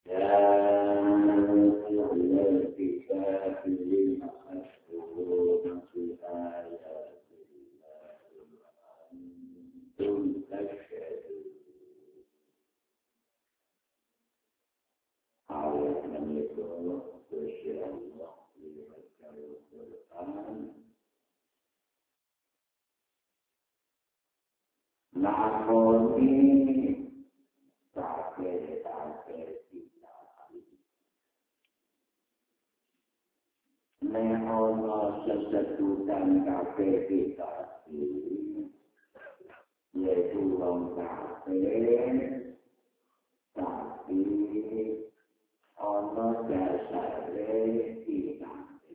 sesedutan kabeh kita yaitu wong kabeh tapi ana dasare kita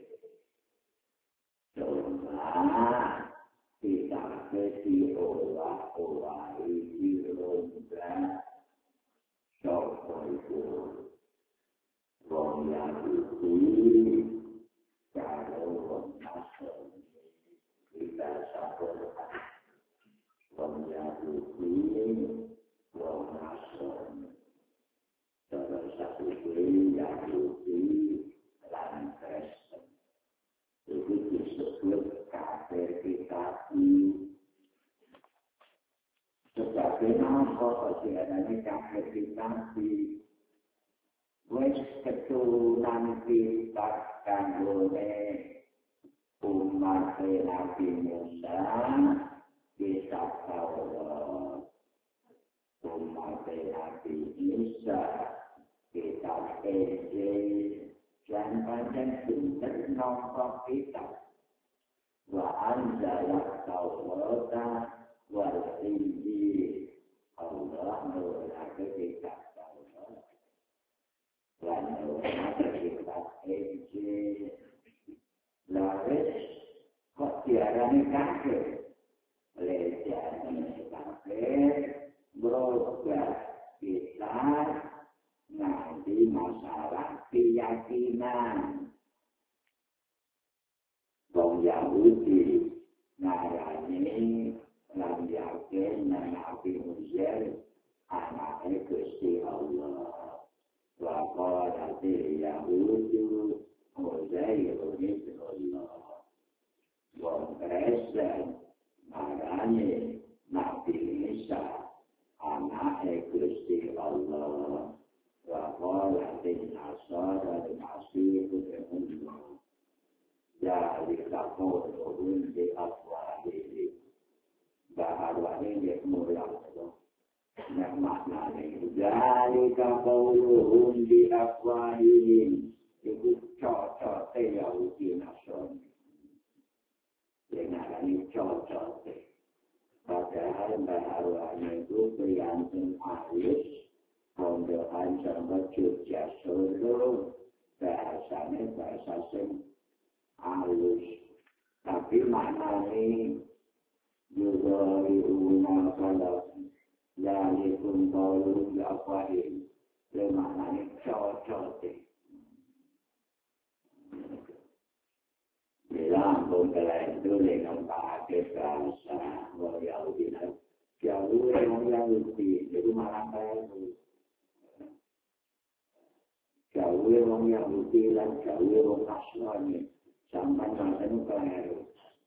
cuma kita diolah-olahi diromba sapa itu wong Yahudi kalau wong Nasrani kita sabarkan wong Yahudi wong Nasrani salah satu Yahudi lan Kristen itu disebut kafir kitabi sebagai nama diarani kafir kitabi wis keturunan kita kanggone umat Nabi Musa bisa Taurat umat Nabi Isa kita Injil dan panjang pinter nomor kita wa anzala Taurata wal Injil Allah menurunkan kita Taurat dan menurunkan kita Injil lalu kok diarani kafir lejane kafir berubah kita nanti masalah keyakinan wong Yahudi ngarani lan yakin Nabi Musa anake Gusti Allah wa qala Yahudi Uzair ibn Allah wong Kristen ngarani Nabi Isa anake Gusti Allah wa qala Nasara al-Masih ibn Allah ya dikatakan di afwahi bahwa ini mulia yang maknanya dari kaulun di afwahi itu cocok Yahudi Nasrani dengan ini cocok padahal bahawanya itu priantun halus pondokan sama Jogja Solo bahasanya bahasa sing halus tapi maknanya juga diunang kalau yaikum kaulun di afwahi maknanya cocok bilang bongkalan itu dengan pakai bahasa orang Yahudi jauh orang Yahudi itu malah baru jauh orang Yahudi dan jauh orang Nasrani sampai masa itu baru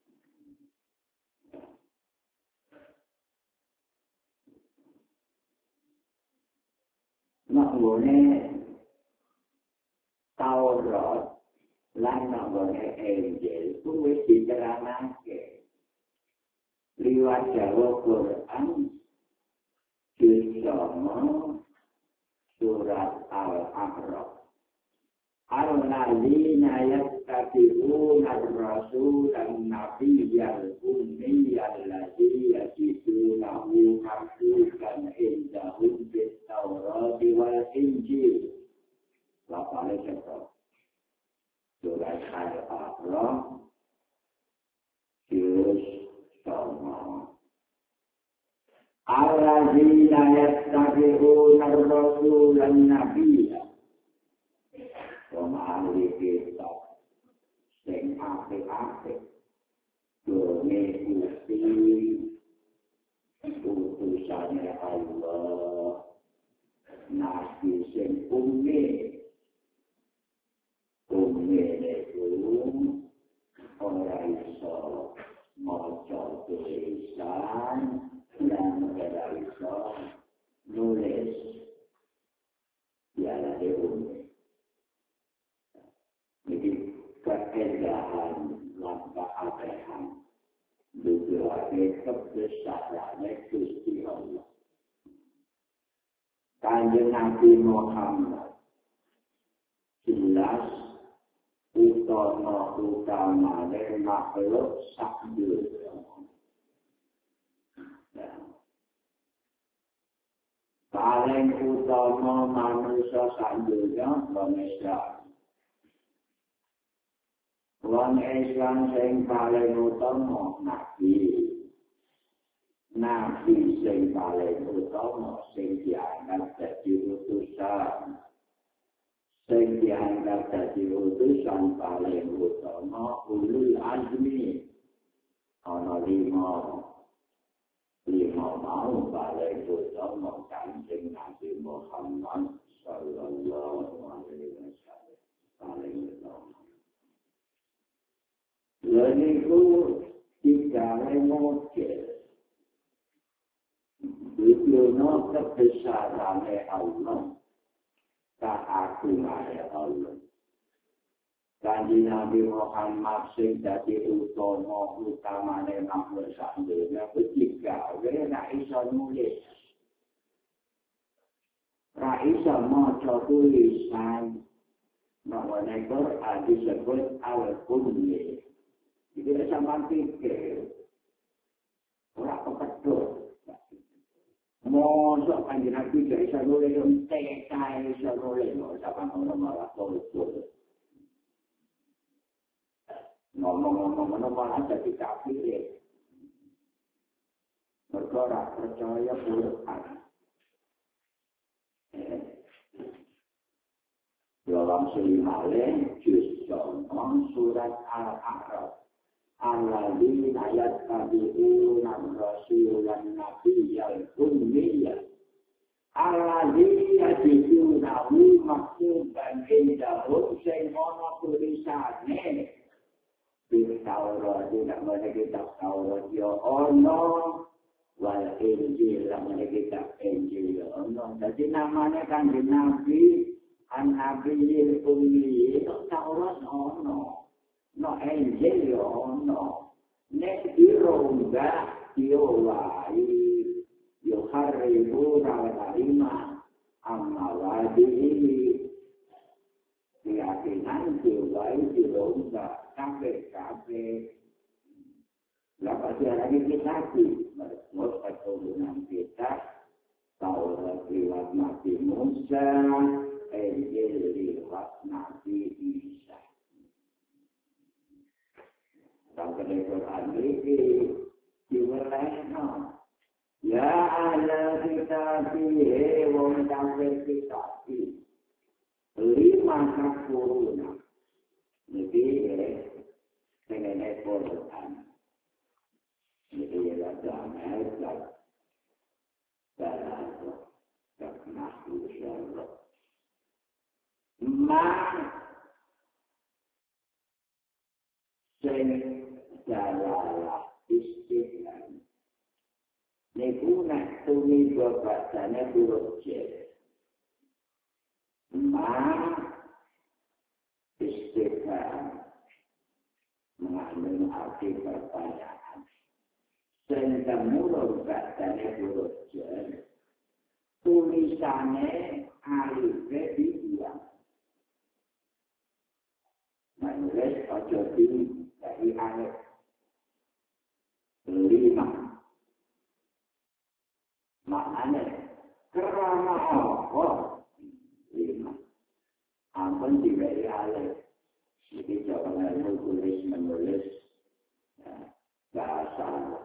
maknanya Taurat lan nambone Injil kuwi diterangake liwat Jawa Quran disama surat Al-A'raf al-ladzina yattabi'una ar-rasul an-nabiyyal ummi alladzi yajidunahu maktuban indahum fit-Taurat wal Injil lafale cetok surat Al-A'raf juz 9 alladzina yattabi'una ar-rasul an-nabiyya ahli kitab sing apik-apik mengikuti utusannya Allah nabi sing ummi niku ora iso maca tulisan lan ora iso nulis ya lagi ummi. Jadi keadaan langkah Abraham sebagai kebesarannya Gusti Allah. Kanjeng Nabi Muhammad jelas utamane makhluk sak dunya. Paling utama manusia sak dunya manusia. Wong Islam sing paling utama nabi sing paling utama sing dianggap dadi utusan. Sing dianggap dadi utusan paling utama ulul azmi. Ana lima mau paling utama Kanjeng Nabi Muhammad sallallahu alaihi wasallam paling utama. Leniku tiga model. Dunia kebesarannya Allah, keagungannya Allah. Kanjeng Nabi Muhammad sing dadi utamane makhluk sak dunya ketiga, ora iso nulis. Ora iso maca tulisan. Maknanya Quran disebut al-Qur'an. Jadi sampai pikir, orang kepedur. Mosok Kanjeng Nabi gak bisa nulis, TK bisa nulis, sampai orang malah tulis. Ngomong-ngomong malah jadi kafir. Bergerak percaya Quran. Dalam Sulimale, juz surat Al-A'raf. Alladzi yattabi'una rasulan nabiyyal ummiyya alladzi yajidunahu maktuban indahum sing ana tulisane di Taurat tidak mana kitab Taurat ya Allah wal Injil mana kitab Injil ya Allah. Jadi namanya Kanjeng Nabi An-Nabiyil Ummi Taurat ono. No Injil ono, nek dirongga diwai, yuharibu rawatarima, amawadi ini, keyakinan diwai dirongga, kafe. Lepas lagi kita sih, menurut keturunan kita, Taurat lewat Nabi Musa, Injil lewat Nabi Isa. Sampai Quran ini diwelehno. Ya ahla kitabi, wong kafir kitabi. Lima kuruna. Niki pengen Quran. Niki ada ayat dan nahwu syarah. Jalalah istiqlal. Niku nak tumi bahasanya huruf J. Istiqlal mengandung arti pertanyaan. Sehingga huruf bahasanya huruf J. Tulisannya alif diulang. Menulis ojo dari alif. 5. Maknanya kerana apa? 5. Ampun diberi alif. Jadi jangan tulis menulis bahasa.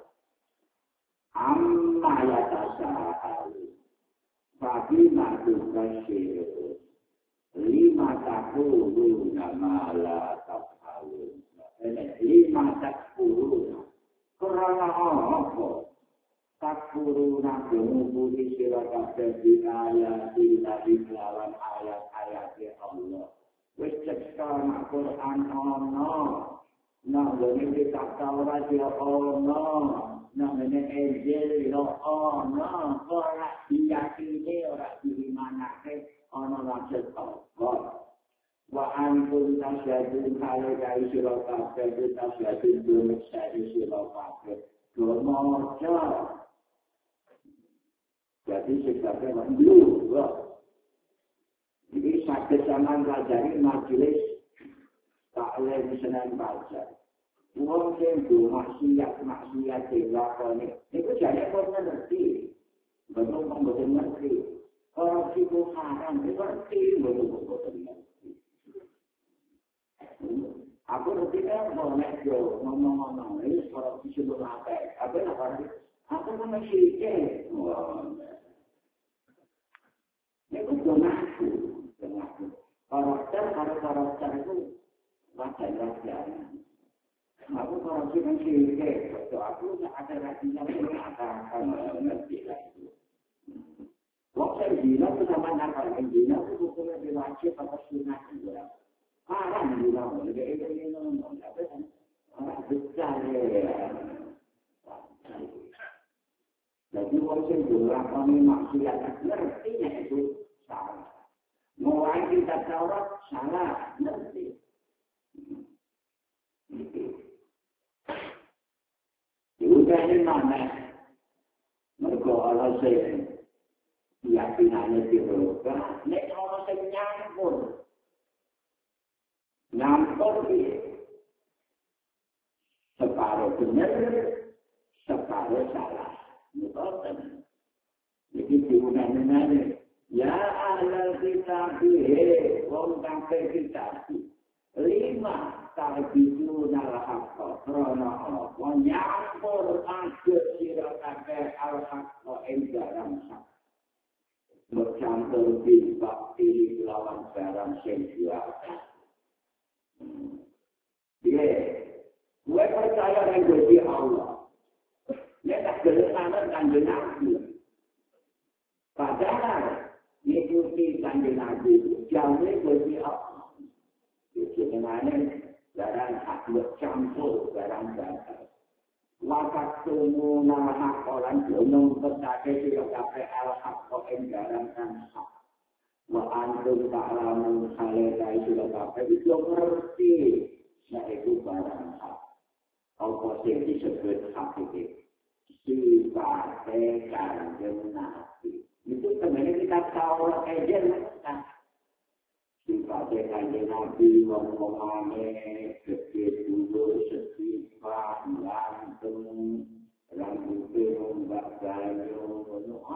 Amma yatasa'alu. Fabima tukasyiru. 5 takulu nama la tafhalu. 5 takulu. Kerana apa? takfuru nabumu budi sira kabeh ayat ilahi lawan ayat-ayat Allah. Wis cekal nak Quran ana, nak ngene kitab Taurat ya ana, nak ngene Injil ya ana, ora diyakini ora dimanake ana lan cekal. Wa antum tasyadun halai sira kabeh tasyadun dumek sira kabeh. Domojo. Jadi sebabnya dulu, jadi sakit zaman pelajari majelis taklim Senin Pajak. Uang sembuh maksiat dilakoni. Itu jadi orang ngerti, betul ngerti. Kalau itu haram, ngerti betul ngerti. Aku ngerti kan ngomong ini kalau disebut apa nak aku sama syiriknya. Itu donaku. Karakter itu wajar. Aku korupsi kan syiriknya. Aku ada rasinya mengatakan ngerti lah itu. Waktu zina itu sama nakal. Zina itu hukumnya diwajib atau sunnah juga. Haram juga. Ini orang besar ya. Jadi orang yang berlaku maksiat ngertinya itu salah. Mulai kita Taurat salah, ngerti. Juga ini mana? Mereka Allah saya keyakinannya dirubah. Ini Allah saya nyampur dia. Separuh benar, separuh salah. Betul. Jadi diulang-ulang. Ya ahlal kitab, wong kafir kitab. 5 ta'buduna al-haqqa krana apa nyampur adus sira kabeh al-haqqa ing barang sak. Bercampur bakti lawan barang sing biasa. Gue percaya dengan Gusti Allah. Dia tak bersamaan Kanjeng Nabi. Padahal mengikuti Kanjeng Nabi jauhnya Gusti Allah. Jadi mana barang hak bercampur barang barang. Wakat tunggu nama hakolan gunung berkata sila kafe al-haqqa ing barang kan hak. Wa antum ta'lamun halai sila kafe itu ngerti. Nah itu barang hak. Apa sih disebut hak itu? Sifatnya Kanjeng Nabi. Itu sebenarnya kita tahu aja lah. Sifatnya Kanjeng Nabi ngomong-ngomongnya gede dulu, sesifat, langsung, rambutnya membak banyu,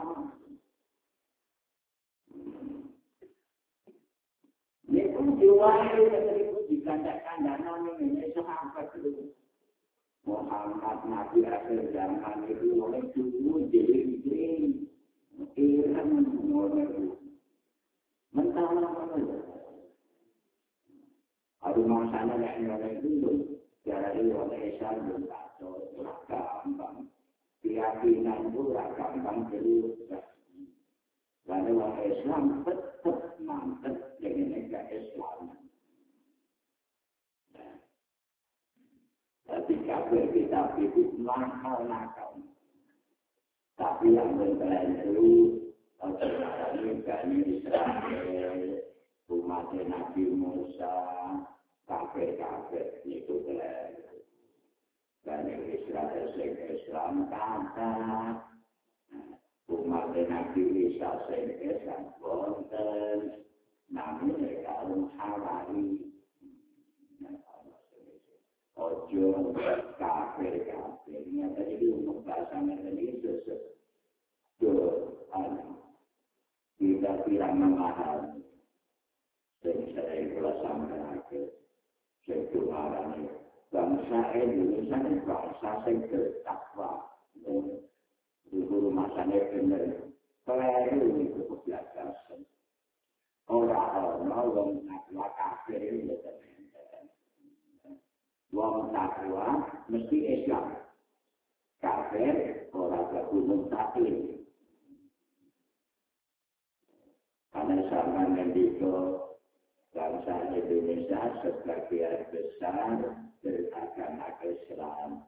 ini pun diwali itu dikandang-kandang ini sahabat dulu. Muhammad Nabi akhir zaman itu oleh dulu jadi Iran mulai mentah-mentah. Ada masalah yang oleh dulu dari oleh Islam belum tahu gampang. Keyakinan itu gampang dulu. Lalu oleh Islam tetap mantap dengan negara Islam. Ketika kita itu nakal. Tapi yang berlalu Bani Israel, umat Nabi Musa, kafir itu berlalu. Bani Israel Islam kata, umat Nabi Isa Islam konten, namun kaum Hawari. Ojo kafir-kafirnya tadi untuk bahasanya tadi kita tidak memahami saya pula sampai akhir saya tuaran bangsa Indonesia ini bangsa yang bertakwa dulu masanya benar keliru itu kebiasaan orang-orang yang kafir itu wong takwa mesti Islam. kafir orang berumum taklim. Karena sama mendikau bangsa Indonesia sebagian besar beragama Islam.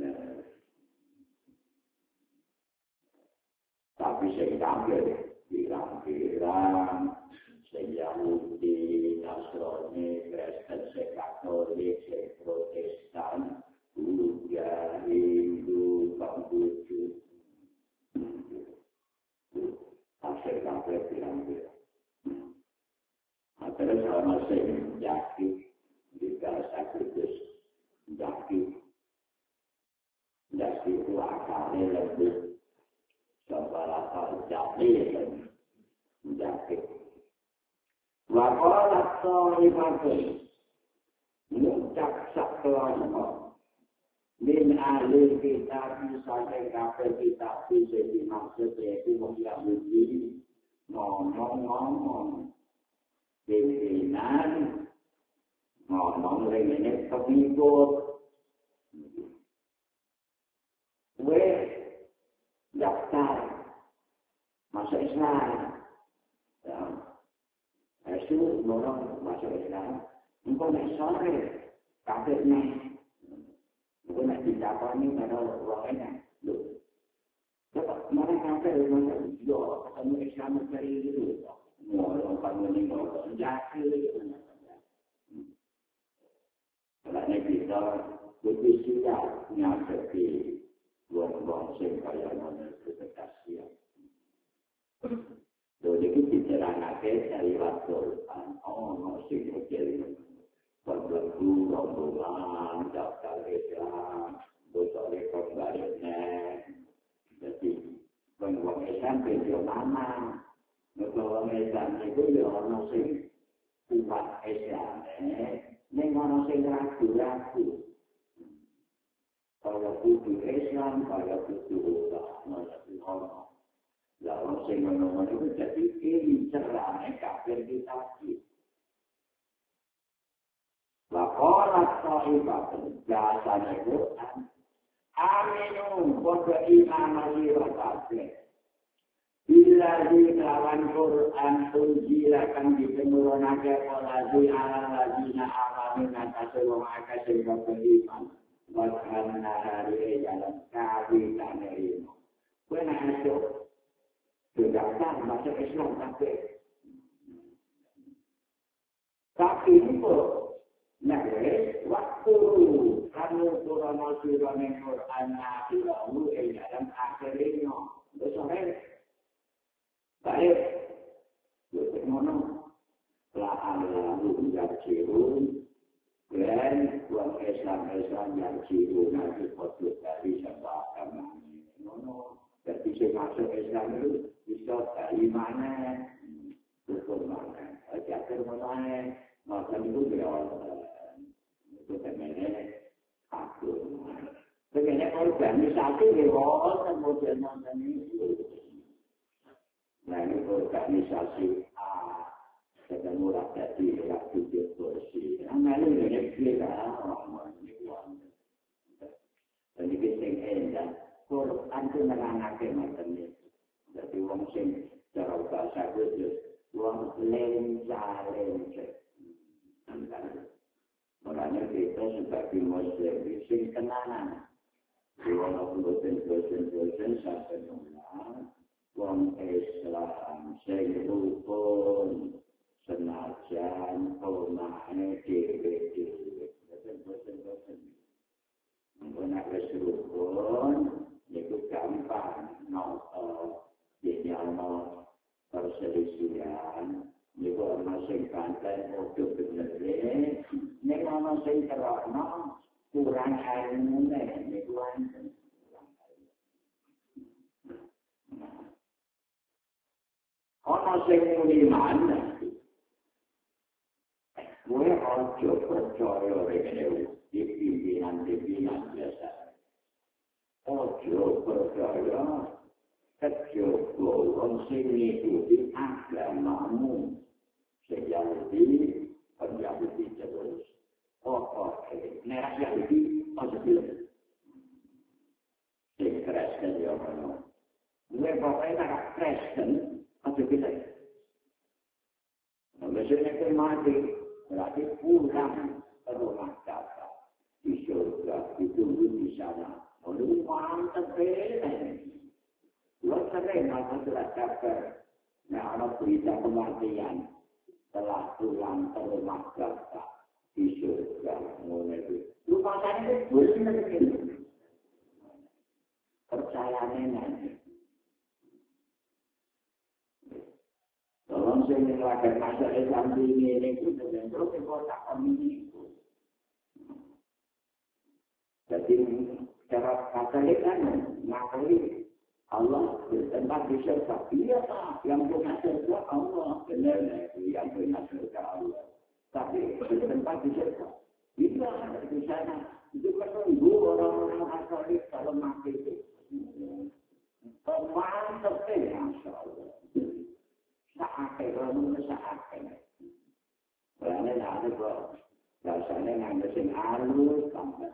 Tapi saya kafir, bilang-bilang, saya Yahudi, Nasrani, Kristen, saya Katolik, saya Protestan, Buddha, Hindu, Konghucu. Saya kafir, bilang-bilang. Terus orang saya yakin, jika saya kudus, yakin itu akalnya lebih seberapa jadi yakin. Wakolat sohibatun, muncak sekelompok, min ahli kitab misalnya kafir kitab bisa dimaksud yaitu orang Yahudi ngomong-ngomong. Pimpinan ngomong ini pengikut gue daftar masuk Islam ya itu orang masuk Islam engkau nak sore kafirnya engkau nak didapati pada orangnya loh dapat mana kafir mana yo ketemu Islam dari itu orang kamu ini orang jahil. Karena kita lebih siap menghadapi ruang-ruang kaya mana berkasihan. Jadi kita bicara dari waktu masih kecil, berbelenggu, rombongan, daftar Islam, botol kembalinya. Jadi ruang Islam beda mana? Kalau Islam itu ya orang sing umat Islam, ini orang sing ragu-ragu. Kalau kudu Islam, kalau kudu Allah, orang sing ngomong itu jadi ini cerahnya kafir kita. Wakolat sohibatun, bahasanya Quran, aminu kode iman aliwa kafir. Bila di lawan Quran unjilakan ditemurunake oleh ala ladina amamin atas wong akeh sing beriman. Bahkan hari jalan kawi tanerimo. Kowe nek esuk daftar masuk Islam tapi itu nek waktu kamu turun Quran akhiru jalan akhirnya besok baik, bagaimana lalu yang ciru dan uang Islam yang ciru nanti potong dari sebab kemana. Jadi saya masuk Islam itu bisa dari mana, betul mana, jatuh mana, macam itu itu sebenarnya aku. Sebenarnya organisasi lewat kemudian ini. Nah ini organisasi A, ketemu rakyat di waktu kursi. Nah ini kita orang dan ini sing endah. Quran itu menerangkan macam ini. Jadi orang sing cara bahasa khusus, orang lenca. Makanya kita sebagai Muslim sing kenanan. Orang bosen sampai nolak. Wong Islam sing rukun senajan omahe dhewe-dhewe. Boten. Nek wis rukun niku gampang noto dinyalno perselisihan niku ana sing kanten padha bener. Nek ana sing terokno kurang ilmune niku wonten. Orang sing iman, gue ojo percaya dengan pimpinan biasa. Ojo percaya kecoba orang sing ngikuti agamamu sejauh Yahudi terus. Oke, nek Yahudi ojo bilang. Sing Kristen ya ngono. Gue pokoknya tak Kristen, aja bisa. Maksudnya itu mati, berarti pulang ke rumah Bapa di surga, ditunggu di sana. Lalu mantap ini. Lo sering masuk surat kabar, nah ada berita kematian telah pulang ke rumah Bapa di surga. Lu makanya itu benar gitu. Percayaannya nanti. Tolong saya menerangkan masa Islam ini itu dengan terus kota kami itu. Jadi cara Katolik kan mengakui Allah bertempat di surga. Iya Pak, yang punya surga Allah. Benar yang punya surga Allah. Tapi bertempat di surga. Iya ada di sana. Itu menunggu orang-orang Katolik kalau mati itu. Mantap ya, Masya Allah. Saatnya, kalau saatnya. Karena ada kok, rasanya ngambil sing alus, tambah.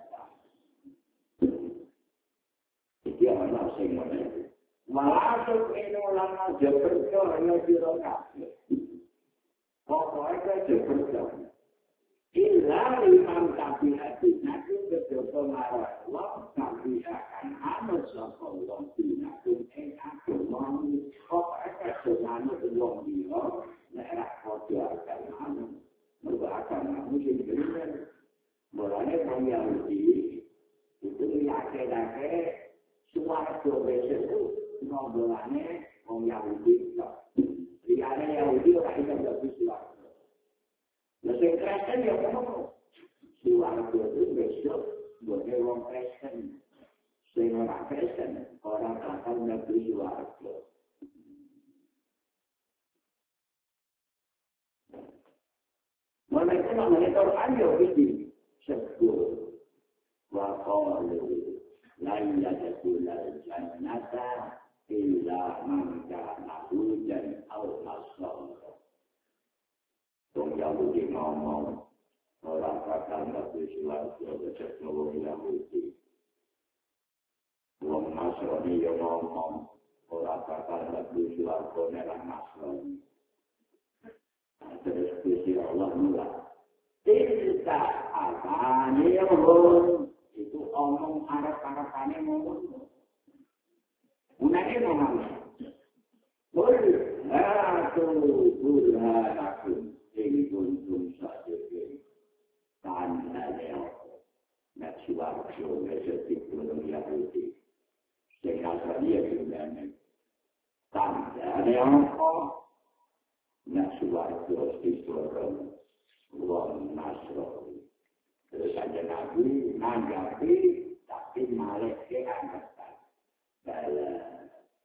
Jadi orang sing mana. Masuk ini ulama jaberjo, hanya biro kafir. Pokoknya jaberjo. Illa imam tabi'ati nabi berjodoh marah. Wah tabi'akan anut sopolong binatun agama. Pokoknya dengan uang biro, daerah kode agama. Mereka agama mungkin benar. Mulanya orang Yahudi itu yakin-yakin suatu besok itu ngomongnya orang Yahudi. Lihatnya Yahudi orang yang lebih suatu. Mesin Kristen ya ngomong. Suatu itu besok boleh orang Kristen. Sehingga orang Kristen orang akan lebih suatu. Mereka namanya Quran ya begini. Sebut. Waqalu lan yadkhulul jannata illa man kana hudan aw nasara. Wong Yahudi ngomong orang bakal mlebu swarga kecuali wong Yahudi. Wong Nasrani yo ngomong orang bakal mlebu swarga nek Nasrani. Terus Gusti Allah mulai. Tidak apa-apa itu omong arah-arahnya ngomong. Gunanya ngomong. Boleh. Burhanakum. Ini kuntum sadiki. Tandanya. Nak suarga. Mesetik gunung Yahudi. Sehingga dia gunanya. Tandanya apa? Nak suarga istorong. Wong Nasrani. Terus aja Nabi nanggapi tapi malah keangkatan. Dalam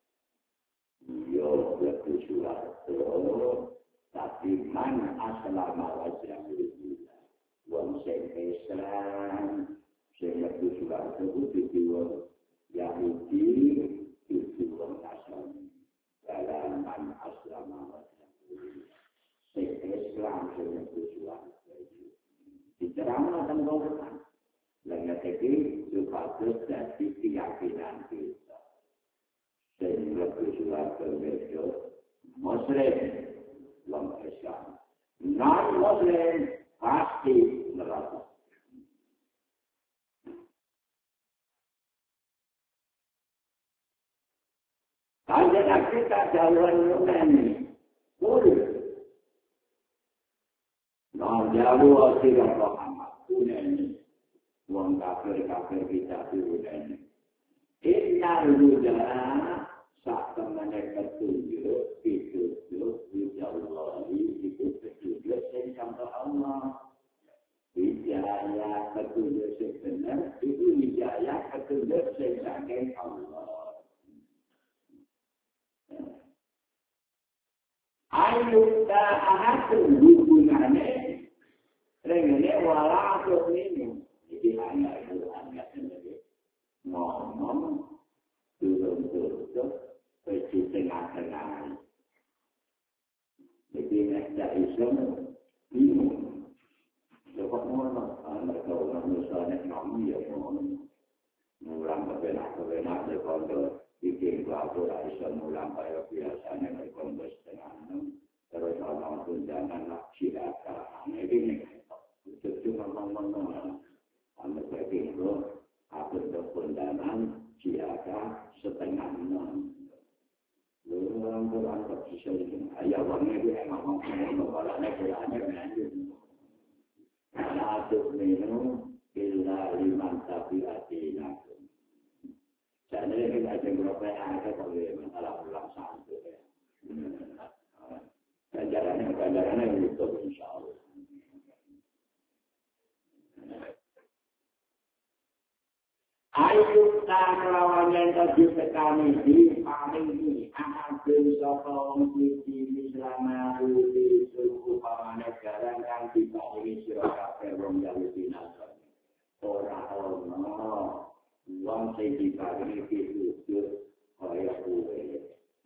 yo bersuara tapi man aslama wajahulillah. Wong sing Islam sing bersuara itu wong Yahudi itu wong Nasrani. Dalam man aslama wajahulillah. Islam sing bersuara dicerama dan Quran. Lainnya itu bagus dari keyakinan kita. Sehingga bersuara berbeda Muslim, orang Islam. Non-Muslim pasti neraka. Kalau kita jalan ini, boleh. Jauh tidak Muhammad ini, wong kafir kita ini. Innal huda saat mereka petunjuk Allah itu petunjuk sampai Allah. Hidayah petunjuk sebenar itu hidayah petunjuk sampai Allah. Ayo tak hubungannya. Renggene walaupun ini, jadi hanya sendiri ngomong turun-turun pergi tengah-tengah. Jadi tidak Islam bingung. Lepas mana mereka orang Muslim ngomong ya ngomong. mulang kebenak di kondo bikin aku iso mulang kaya biasanya di kondo setengah 6 terus orang tunjangan nak silakan ini cuma ngomong anda berpikir aku berkondangan silakan setengah 6 orang bersisa ini ayah wangi dia emang ngomong kalau negaranya lanjut atuk minum illa liman tabi'atina. Jadi kita berapa ada kalau masalah ulang satu ya. Ganjarannya itu insya Allah. Ayo kita melawan yang tadi sekali di paling ini akan sokong di selama di suku pamanegara kan dibagi sirah wong Yahudi Nasrani. Orang wong sing dibagi itu kaya kuwe.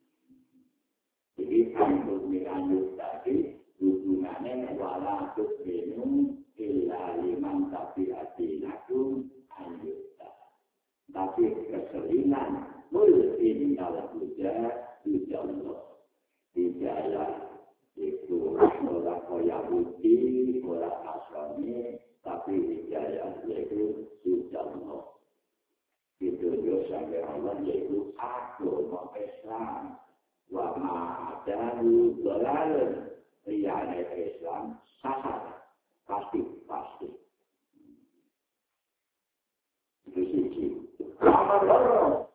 Jadi untuk dilanjut tadi hubungannya wala minum illa liman tabi'atinakum anjut. Tapi keseringan mungkin dalam puja Allah. Hidayah itu orang Yahudi, orang Nasrani, tapi hidayah yaitu puja Allah. Itu juga sampai Allah yaitu agama Islam. Wa ma'adahu dolalun riyane Islam sasar. Pasti. Itu sisi. Nomor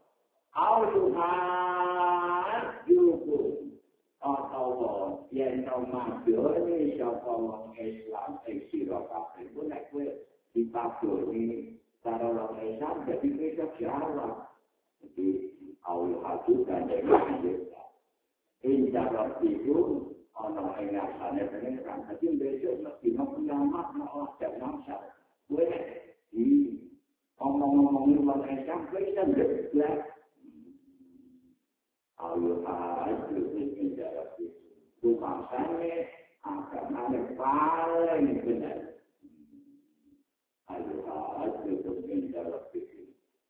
Al-Tuhan Yukum atau yang nomadoni siapa orang Islam sirah kabeh pun nek kowe dipadoni karo orang Islam jadi besok Jawa. Jadi Allah juga dengan Insyaallah itu ana ing asane pengen jadi besok mesti kiamat mau jam 6. Kowe di ngomong-ngomongin orang Islam, Kristen juga. Allah itu menjawab itu. Maksudnya agamanya paling benar. Allah itu menjawab itu.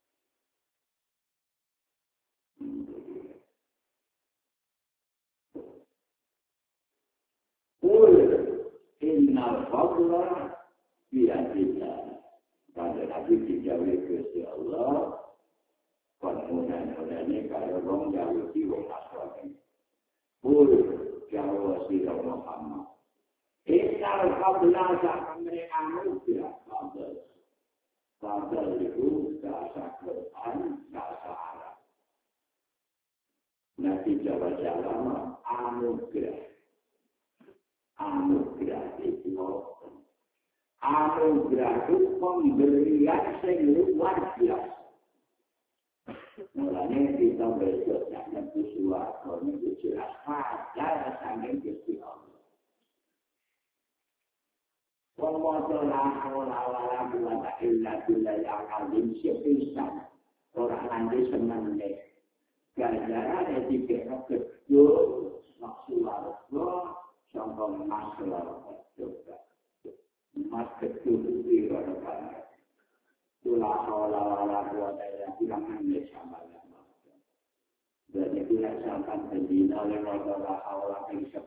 Qul innal fadla biyadillah. Pada Nabi dijawab Gusti Allah, konmunan-munannya kalau orang Yahudi, orang Nasrani. Qul jawab sirah Muhammad. Innal fadla akan mereka mudah fadl. Fadl itu bahasa Quran, bahasa Arab. Nabi jawab jalan anugerah. Anugerah itu anugerah itu pemberian yang luar biasa. Mulanya kita besok jangan bersuara, itu jelas pada sangat Gusti Allah. Pemotolah awal-awal buat ilah yang alim sepisan orang nanti senangnya. Ganjaran etika kedua masalah sampai masalah juga. Mas kecil itu orang tulah awal-awal buat yang bilangan sama. Dan itu yang sampai pendina oleh awal-awal yang 10.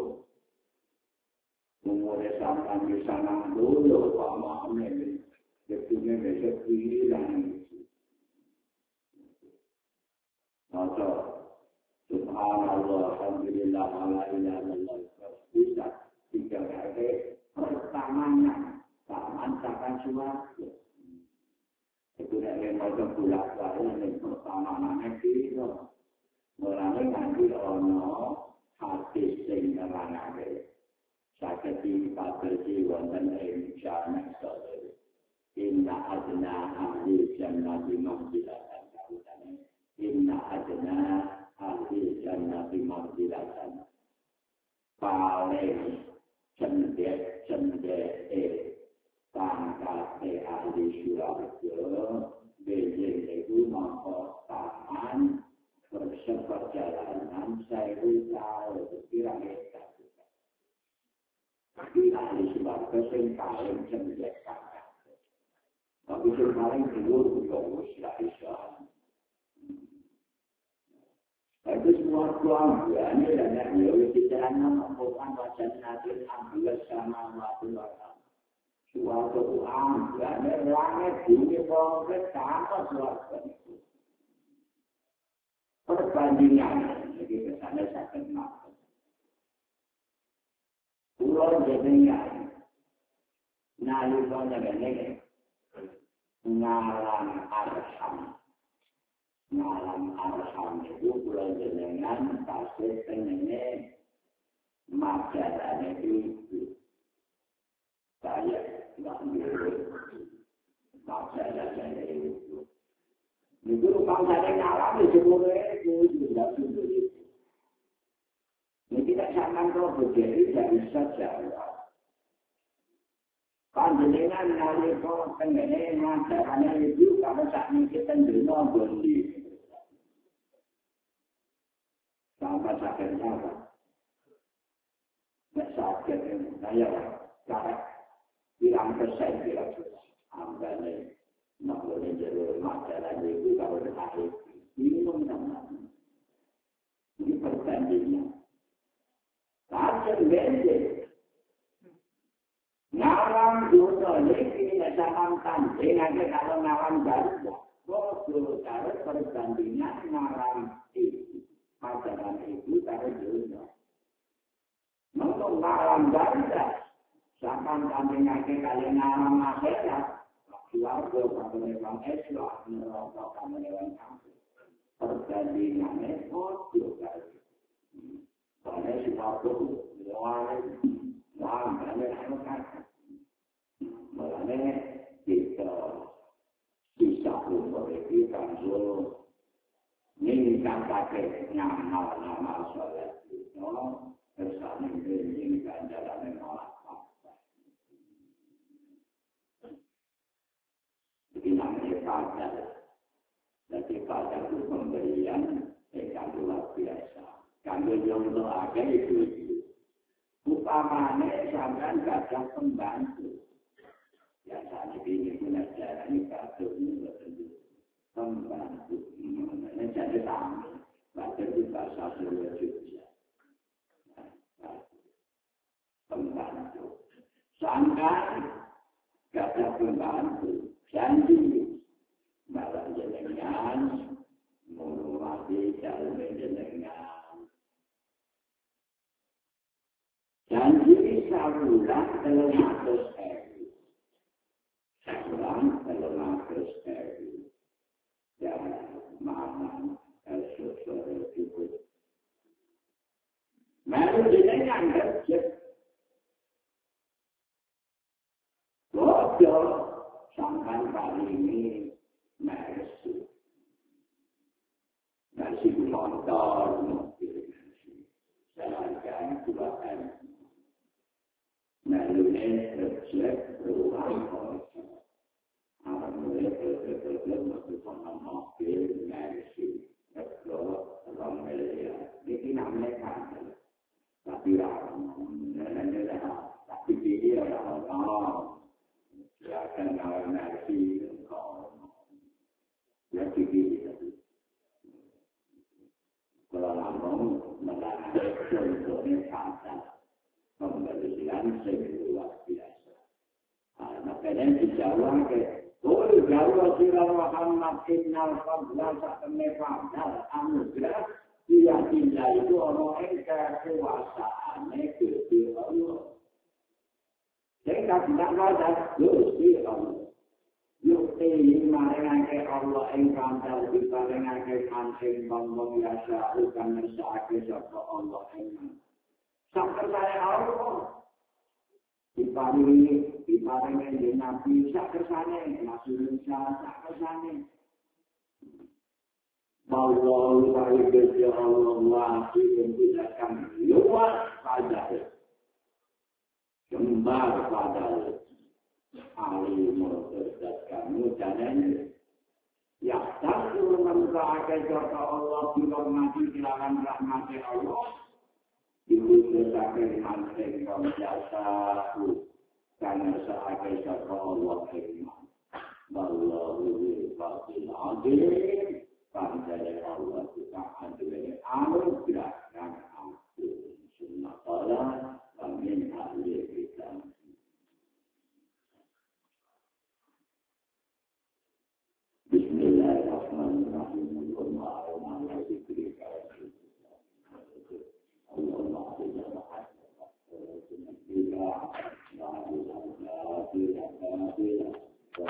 Umurnya sampai di sana dulu, Pak Muhammad. Ketunya besok hilang. Maka, subhanallah, alhamdulillah, ala ilaha illallah. Bisa, 3 kali. Pertamanya, taman suatu. Itu dari modal bulat baru yang pertamanya itu. Mulanya nanti ono hadis yang terangkan. Sakiti paterji wonten ing jamak sore. Inna adna ahli jannati manzilatan kawitane. Inna adna ahli jannati manzilatan. Paling cendet pangkate ahli syurga bejeng itu mongko taman perjalanan saya tahu kira-kira tapi ahli syurga sing paling cendet pangkat Tapi yang paling dulu juga tidak bisa. Itu semua keluarga ini dan yang kita mengumpulkan wajah nabi ambil sama waktu waktu. Suatu keluarga ini langit bumi konkret sama suatu itu. Perbandingan jadi kesana saya kenal. Pulau jadinya nalikonya ini ngalam arham. Ngalam arham itu pulau jenengan pasti pengennya majalahnya itu saya nggak mirip majalahnya itu. Itu bangsa ngalam itu itu tidak betul itu. Ini tidak sama kalau berdiri dari sejarah. Panjenengan naliko pengennya majalahnya itu kalau saat ini kita dulu bondi. Sama sakit apa? Tidak sakit ini. Saya cara bilang persen kira ambilnya nak boleh jadi masalah itu kalau hari minum sama ini perbandingan. Tapi beda. Ngalam dunia ini tidak sama tanding aja kalau ngalam baru. Bodoh cara perbandingan ngalam itu. Masalah itu dari dunia. Untuk ngalam ganda, siapa kami ngaji kalian ngalam akhirat, keluarga kami memang Islam, merokok kami memang kami. Perbandingannya bodoh kali. Karena suatu ngalam kami harus kata. Makanya kita bisa memiliki kantor. Ini kan pakai nama sholat itu, bersama ini kan jalan menolak fakta. Jadi namanya fakta. Jadi fakta itu pemberian yang luar biasa. Kalau yang doaga itu. Upamanya sampai gajah pembantu. Biasanya ini punya cara ini kartu ini bertentu. Pembantu ini jadi tamu, bahkan itu bahasa Jawa juga. Pembantu, sangka kata pembantu, janji malah jenengan menghormati dalam jenengan. Janji sabulan dalam atas hari, sabulan dalam atas hari. Ya, mana sesuatu itu. Mari jenengan kerja. Bodoh sampai kali ini masih motor, mobil masih. Jalan-jalan Tuhan. Mari kerja berulang. Alhamdulillah, melakukan mobil, nasi, betul, orang Malaysia. Ini namanya kan, tapi tapi dia orang, ya kan orang nasi, ya begini. Kalau ngomong mengenai contohnya kata, pembelian luar biasa. Makanya dijawab ke. Oh, kalau sirah Muhammad innal fadla sa'amefadal anugerah dia tidak itu orang yang kekuasaannya Gusti Allah. Jadi tidak ada Gusti Allah. Yukti maringake Allah yang kandal diparingake mancing bambang yasa ukan mesake sapa Allah yang sampai saya Allah. Diparingi di Nabi sak kersane, Rasulullah sak kersane. Wallahu ta'ala Allah wahidun bilakan luas pada kembar pada alimul terdat kamu dan ya takut memperbaiki kata Allah dirahmati silakan rahmati Allah. Ibu sesakai mancing kau jasa karena sebagai satu Allah firman. wallahu bil azim. Panjang Allah kita anduwe anu